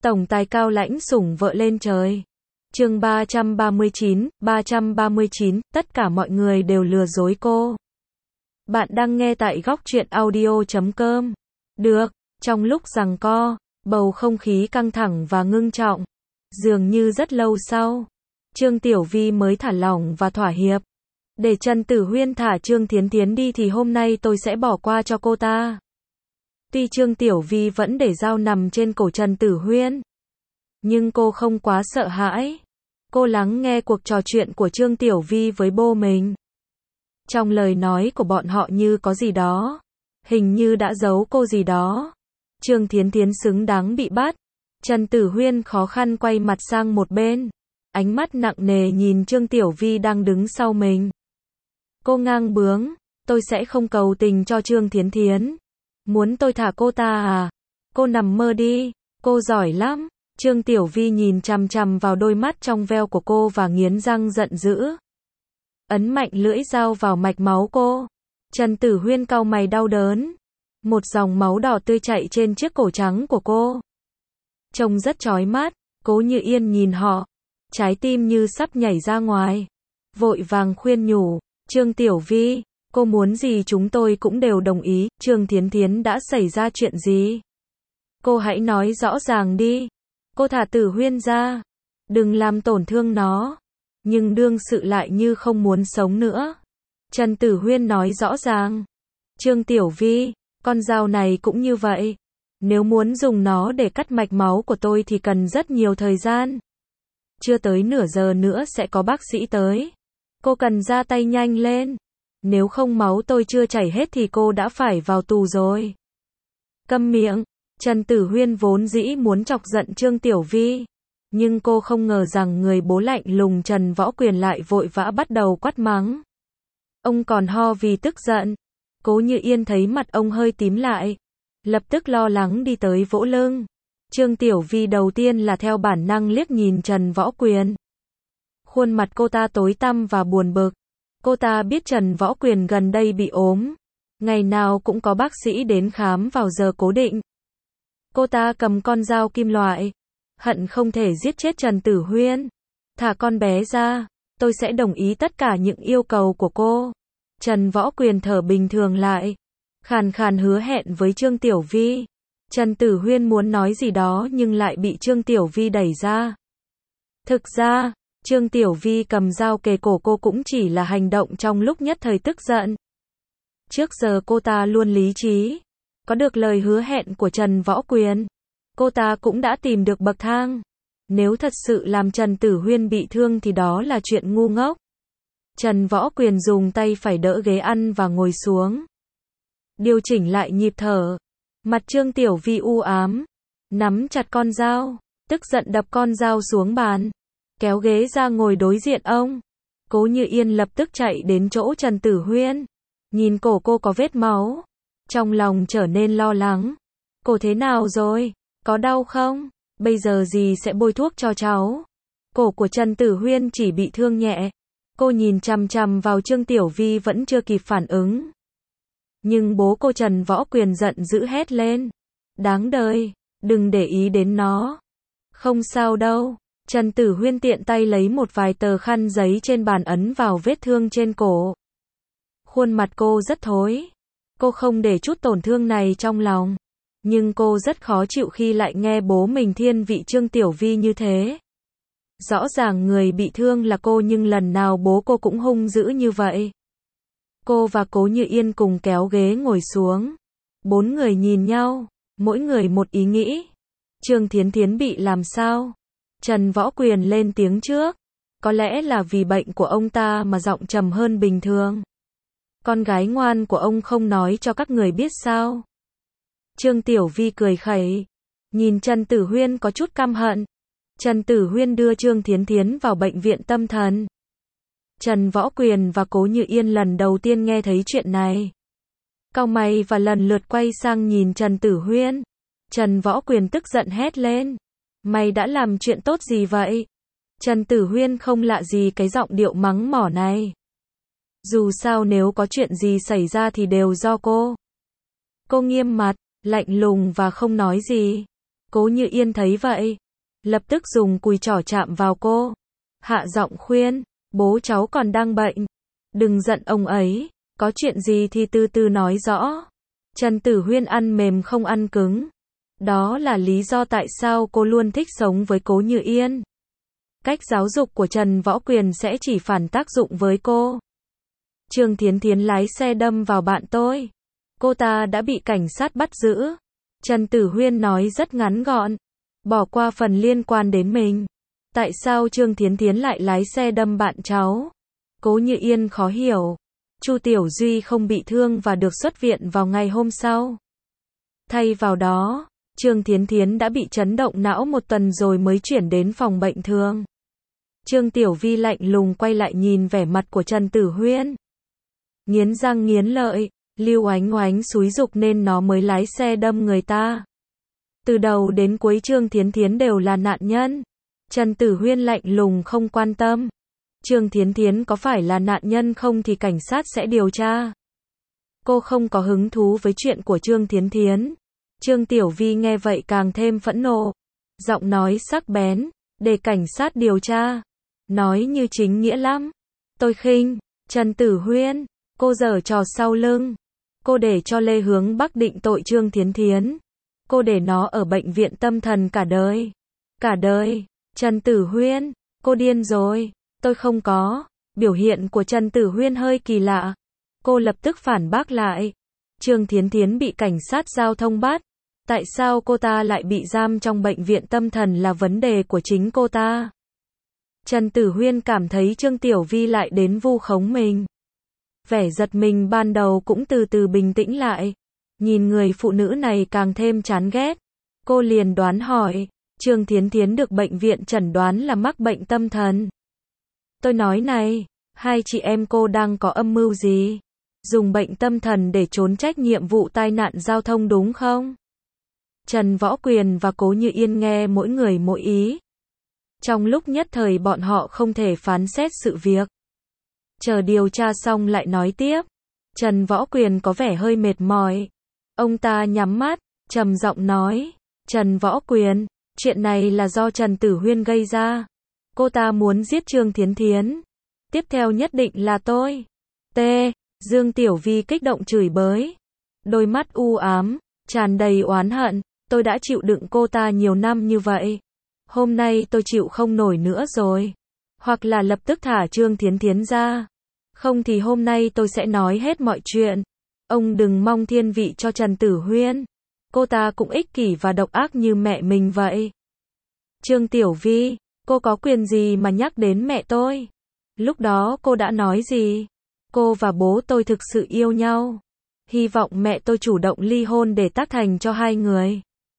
Tổng tài cao lãnh sủng vợ lên trời. Chương 339, tất cả mọi người đều lừa dối cô. Bạn đang nghe tại góc truyện audio.com. Được, trong lúc giằng co, bầu không khí căng thẳng và ngưng trọng. Dường như rất lâu sau, Trương Tiểu Vi mới thả lỏng và thỏa hiệp. Để Trần Tử Huyên thả Trương Thiến Thiến đi thì hôm nay tôi sẽ bỏ qua cho cô ta. Tuy Trương Tiểu Vi vẫn để dao nằm trên cổ Trần Tử Huyên, nhưng cô không quá sợ hãi. Cô lắng nghe cuộc trò chuyện của Trương Tiểu Vi với bố mình. Trong lời nói của bọn họ như có gì đó, hình như đã giấu cô gì đó. Trương Thiến Thiến xứng đáng bị bắt. Trần Tử Huyên khó khăn quay mặt sang một bên, ánh mắt nặng nề nhìn Trương Tiểu Vi đang đứng sau mình. Cô ngang bướng, tôi sẽ không cầu tình cho Trương Thiến Thiến. Muốn tôi thả cô ta à? Cô nằm mơ đi, cô giỏi lắm. Trương Tiểu Vi nhìn chằm chằm vào đôi mắt trong veo của cô và nghiến răng giận dữ. Ấn mạnh lưỡi dao vào mạch máu cô. Trần Tử Huyên cau mày đau đớn. Một dòng máu đỏ tươi chảy trên chiếc cổ trắng của cô. Trông rất chói mắt. Cố Như Yên nhìn họ, trái tim như sắp nhảy ra ngoài. Vội vàng khuyên nhủ, Trương Tiểu Vi, cô muốn gì chúng tôi cũng đều đồng ý. Trương Thiến Thiến đã xảy ra chuyện gì? Cô hãy nói rõ ràng đi. Cô thả Tử Huyên ra, đừng làm tổn thương nó. Nhưng đương sự lại như không muốn sống nữa. Trần Tử Huyên nói rõ ràng. Trương Tiểu Vi, con dao này cũng như vậy. Nếu muốn dùng nó để cắt mạch máu của tôi thì cần rất nhiều thời gian. Chưa tới nửa giờ nữa sẽ có bác sĩ tới. Cô cần ra tay nhanh lên. Nếu không máu tôi chưa chảy hết thì cô đã phải vào tù rồi. Câm miệng. Trần Tử Huyên vốn dĩ muốn chọc giận Trương Tiểu Vi. Nhưng cô không ngờ rằng người bố lạnh lùng Trần Võ Quyền lại vội vã bắt đầu quát mắng. Ông còn ho vì tức giận. Cố Như Yên thấy mặt ông hơi tím lại, lập tức lo lắng đi tới vỗ lưng. Trương Tiểu Vi đầu tiên là theo bản năng liếc nhìn Trần Võ Quyền. Khuôn mặt cô ta tối tăm và buồn bực. Cô ta biết Trần Võ Quyền gần đây bị ốm. Ngày nào cũng có bác sĩ đến khám vào giờ cố định. Cô ta cầm con dao kim loại, hận không thể giết chết Trần Tử Huyên. Thả con bé ra, tôi sẽ đồng ý tất cả những yêu cầu của cô. Trần Võ Quyền thở bình thường lại, khàn khàn hứa hẹn với Trương Tiểu Vi. Trần Tử Huyên muốn nói gì đó nhưng lại bị Trương Tiểu Vi đẩy ra. Thực ra, Trương Tiểu Vi cầm dao kề cổ cô cũng chỉ là hành động trong lúc nhất thời tức giận. Trước giờ cô ta luôn lý trí. Có được lời hứa hẹn của Trần Võ Quyền, cô ta cũng đã tìm được bậc thang. Nếu thật sự làm Trần Tử Huyên bị thương thì đó là chuyện ngu ngốc. Trần Võ Quyền dùng tay phải đỡ ghế ăn và ngồi xuống. Điều chỉnh lại nhịp thở. Mặt Trương Tiểu Vi u ám, nắm chặt con dao, tức giận đập con dao xuống bàn, kéo ghế ra ngồi đối diện ông. Cố Như Yên lập tức chạy đến chỗ Trần Tử Huyên, nhìn cổ cô có vết máu, trong lòng trở nên lo lắng. Cổ thế nào rồi? Có đau không? Bây giờ dì sẽ bôi thuốc cho cháu. Cổ của Trần Tử Huyên chỉ bị thương nhẹ. Cô nhìn chằm chằm vào Trương Tiểu Vi vẫn chưa kịp phản ứng. Nhưng bố cô Trần Võ Quyền giận dữ hét lên. Đáng đời, đừng để ý đến nó. Không sao đâu. Trần Tử Huyên tiện tay lấy một vài tờ khăn giấy trên bàn ấn vào vết thương trên cổ. Khuôn mặt cô rất thối. Cô không để chút tổn thương này trong lòng. Nhưng cô rất khó chịu khi lại nghe bố mình thiên vị Trương Tiểu Vi như thế. Rõ ràng người bị thương là cô nhưng lần nào bố cô cũng hung dữ như vậy. Cô và Cố Như Yên cùng kéo ghế ngồi xuống. Bốn người nhìn nhau, mỗi người một ý nghĩ. Trương Thiến Thiến bị làm sao? Trần Võ Quyền lên tiếng trước. Có lẽ là vì bệnh của ông ta mà giọng trầm hơn bình thường. Con gái ngoan của ông không nói cho các người biết sao? Trương Tiểu Vi cười khẩy, nhìn Trần Tử Huyên có chút căm hận. Trần Tử Huyên đưa Trương Thiến Thiến vào bệnh viện tâm thần. Trần Võ Quyền và Cố Như Yên lần đầu tiên nghe thấy chuyện này. Cau mày và lần lượt quay sang nhìn Trần Tử Huyên. Trần Võ Quyền tức giận hét lên. Mày đã làm chuyện tốt gì vậy? Trần Tử Huyên không lạ gì cái giọng điệu mắng mỏ này. Dù sao nếu có chuyện gì xảy ra thì đều do cô. Cô nghiêm mặt, lạnh lùng và không nói gì. Cố Như Yên thấy vậy, lập tức dùng cùi trỏ chạm vào cô, hạ giọng khuyên, bố cháu còn đang bệnh, đừng giận ông ấy, có chuyện gì thì từ từ nói rõ. Trần Tử Huyên ăn mềm không ăn cứng. Đó là lý do tại sao cô luôn thích sống với Cố Như Yên. Cách giáo dục của Trần Võ Quyền sẽ chỉ phản tác dụng với cô. Trương Thiến Thiến lái xe đâm vào bạn tôi. Cô ta đã bị cảnh sát bắt giữ. Trần Tử Huyên nói rất ngắn gọn, bỏ qua phần liên quan đến mình. Tại sao Trương Thiến Thiến lại lái xe đâm bạn cháu? Cố Như Yên khó hiểu. Chu Tiểu Duy không bị thương và được xuất viện vào ngày hôm sau. Thay vào đó, Trương Thiến Thiến đã bị chấn động não một tuần rồi mới chuyển đến phòng bệnh thường. Trương Tiểu Vi lạnh lùng quay lại nhìn vẻ mặt của Trần Tử Huyên. Nghiến răng nghiến lợi, Lưu Oánh Oánh xúi giục nên nó mới lái xe đâm người ta. Từ đầu đến cuối Trương Thiến Thiến đều là nạn nhân. Trần Tử Huyên lạnh lùng không quan tâm. Trương Thiến Thiến có phải là nạn nhân không thì cảnh sát sẽ điều tra. Cô không có hứng thú với chuyện của Trương Thiến Thiến. Trương Tiểu Vi nghe vậy càng thêm phẫn nộ. Giọng nói sắc bén, để cảnh sát điều tra. Nói như chính nghĩa lắm. Tôi khinh, Trần Tử Huyên, cô giở trò sau lưng. Cô để cho Lê Hướng Bắc định tội Trương Thiến Thiến. Cô để nó ở bệnh viện tâm thần cả đời. Cả đời, Trần Tử Huyên, cô điên rồi. Tôi không có. Biểu hiện của Trần Tử Huyên hơi kỳ lạ. Cô lập tức phản bác lại. Trương Thiến Thiến bị cảnh sát giao thông bắt. Tại sao cô ta lại bị giam trong bệnh viện tâm thần là vấn đề của chính cô ta. Trần Tử Huyên cảm thấy Trương Tiểu Vi lại đến vu khống mình. Vẻ giật mình ban đầu cũng từ từ bình tĩnh lại. Nhìn người phụ nữ này càng thêm chán ghét. Cô liền đoán hỏi. Trương Thiến Thiến được bệnh viện chẩn đoán là mắc bệnh tâm thần. Tôi nói này, hai chị em cô đang có âm mưu gì? Dùng bệnh tâm thần để trốn trách nhiệm vụ tai nạn giao thông đúng không? Trần Võ Quyền và Cố Như Yên nghe mỗi người mỗi ý. Trong lúc nhất thời bọn họ không thể phán xét sự việc. Chờ điều tra xong lại nói tiếp. Trần Võ Quyền có vẻ hơi mệt mỏi. Ông ta nhắm mắt, trầm giọng nói. Trần Võ Quyền, chuyện này là do Trần Tử Huyên gây ra. Cô ta muốn giết Trương Thiến Thiến. Tiếp theo nhất định là tôi. T. Dương Tiểu Vi kích động chửi bới. Đôi mắt u ám, tràn đầy oán hận. Tôi đã chịu đựng cô ta nhiều năm như vậy. Hôm nay tôi chịu không nổi nữa rồi. Hoặc là lập tức thả Trương Thiến Thiến ra. Không thì hôm nay tôi sẽ nói hết mọi chuyện. Ông đừng mong thiên vị cho Trần Tử Huyên. Cô ta cũng ích kỷ và độc ác như mẹ mình vậy. Trương Tiểu Vi, cô có quyền gì mà nhắc đến mẹ tôi? Lúc đó cô đã nói gì? Cô và bố tôi thực sự yêu nhau. Hy vọng mẹ tôi chủ động ly hôn để tác thành cho hai người.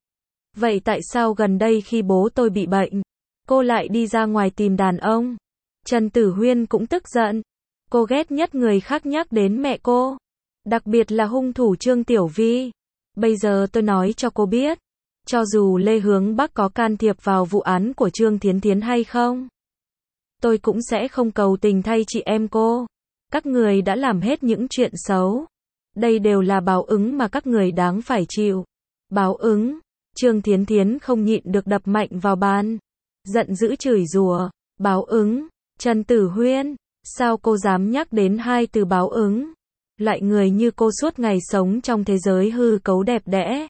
Vậy tại sao gần đây khi bố tôi bị bệnh, cô lại đi ra ngoài tìm đàn ông? Trần Tử Huyên cũng tức giận. Cô ghét nhất người khác nhắc đến mẹ cô. Đặc biệt là hung thủ Trương Tiểu Vi. Bây giờ tôi nói cho cô biết. Cho dù Lê Hướng Bắc có can thiệp vào vụ án của Trương Thiến Thiến hay không, tôi cũng sẽ không cầu tình thay chị em cô. Các người đã làm hết những chuyện xấu. Đây đều là báo ứng mà các người đáng phải chịu. Báo ứng. Trương Thiến Thiến không nhịn được đập mạnh vào bàn. Giận dữ chửi rủa. Báo ứng. Trần Tử Huyên, sao cô dám nhắc đến hai từ báo ứng? Loại người như cô suốt ngày sống trong thế giới hư cấu đẹp đẽ.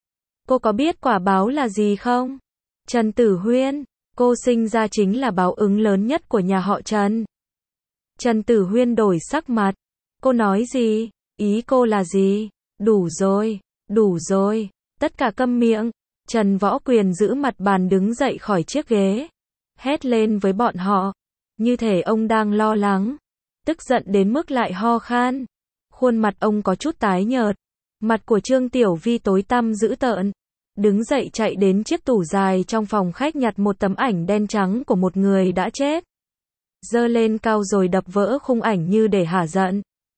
Cô có biết quả báo là gì không? Trần Tử Huyên, cô sinh ra chính là báo ứng lớn nhất của nhà họ Trần. Trần Tử Huyên đổi sắc mặt. Cô nói gì? Ý cô là gì? Đủ rồi, đủ rồi. Tất cả câm miệng. Trần Võ Quyền giữ mặt bàn đứng dậy khỏi chiếc ghế. Hét lên với bọn họ. Như thể ông đang lo lắng. Tức giận đến mức lại ho khan. Khuôn mặt ông có chút tái nhợt. Mặt của Trương Tiểu Vi tối tăm dữ tợn. Đứng dậy chạy đến chiếc tủ dài trong phòng khách nhặt một tấm ảnh đen trắng của một người đã chết. Giơ lên cao rồi đập vỡ khung ảnh như để hả giận.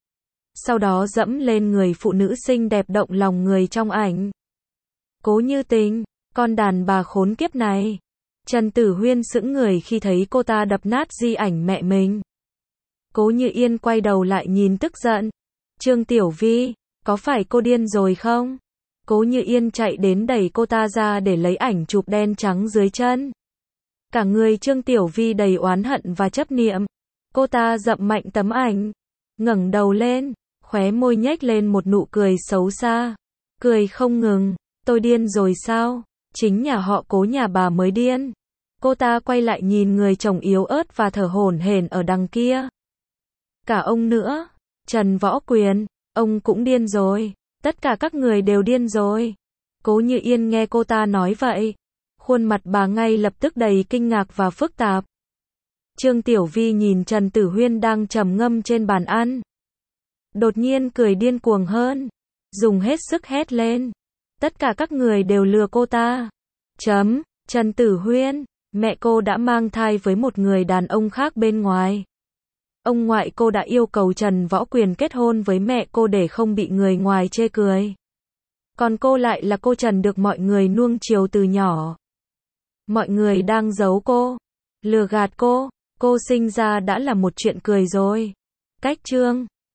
Sau đó dẫm lên người phụ nữ xinh đẹp động lòng người trong ảnh. Cố Như Tình, con đàn bà khốn kiếp này. Trần Tử Huyên sững người khi thấy cô ta đập nát di ảnh mẹ mình. Cố Như Yên quay đầu lại nhìn tức giận. Trương Tiểu Vi, có phải cô điên rồi không? Cố Như Yên chạy đến đẩy cô ta ra để lấy ảnh chụp đen trắng dưới chân. Cả người Trương Tiểu Vi đầy oán hận và chấp niệm. Cô ta dậm mạnh tấm ảnh, ngẩng đầu lên, khóe môi nhếch lên một nụ cười xấu xa. Cười không ngừng, tôi điên rồi sao? Chính nhà họ Cố nhà bà mới điên. Cô ta quay lại nhìn người chồng yếu ớt và thở hổn hển ở đằng kia. Cả ông nữa, Trần Võ Quyền, ông cũng điên rồi. Tất cả các người đều điên rồi. Cố Như Yên nghe cô ta nói vậy, khuôn mặt bà ngay lập tức đầy kinh ngạc và phức tạp. Trương Tiểu Vi nhìn Trần Tử Huyên đang trầm ngâm trên bàn ăn. Đột nhiên cười điên cuồng hơn, dùng hết sức hét lên. Tất cả các người đều lừa cô ta. Trần Tử Huyên, mẹ cô đã mang thai với một người đàn ông khác bên ngoài. Ông ngoại cô đã yêu cầu Trần Võ Quyền kết hôn với mẹ cô để không bị người ngoài chê cười. Còn cô lại là cô Trần được mọi người nuông chiều từ nhỏ. Mọi người đang giấu cô, lừa gạt cô sinh ra đã là một chuyện cười rồi. Cách chương